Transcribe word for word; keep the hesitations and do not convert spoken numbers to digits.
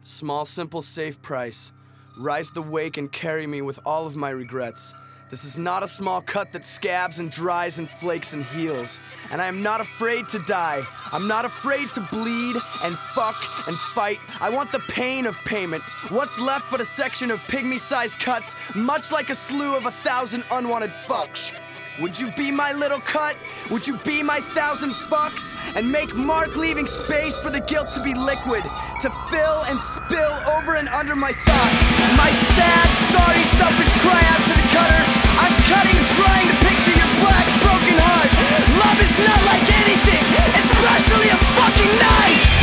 Small, simple, safe price. Rise the wake and carry me with all of my regrets. This is not a small cut that scabs and dries and flakes and heals. And I am not afraid to die. I'm not afraid to bleed and fuck and fight. I want the pain of payment. What's left but a section of pygmy-sized cuts, much like a slew of a thousand unwanted fucks. Would you be my little cut? Would you be my thousand fucks? And make mark leaving space for the guilt to be liquid, to fill and spill over and under my thoughts. My sad, sorry, selfish cry out to the cutter. I'm cutting, trying to picture your black, broken heart. Love is not like anything, especially a fucking knife.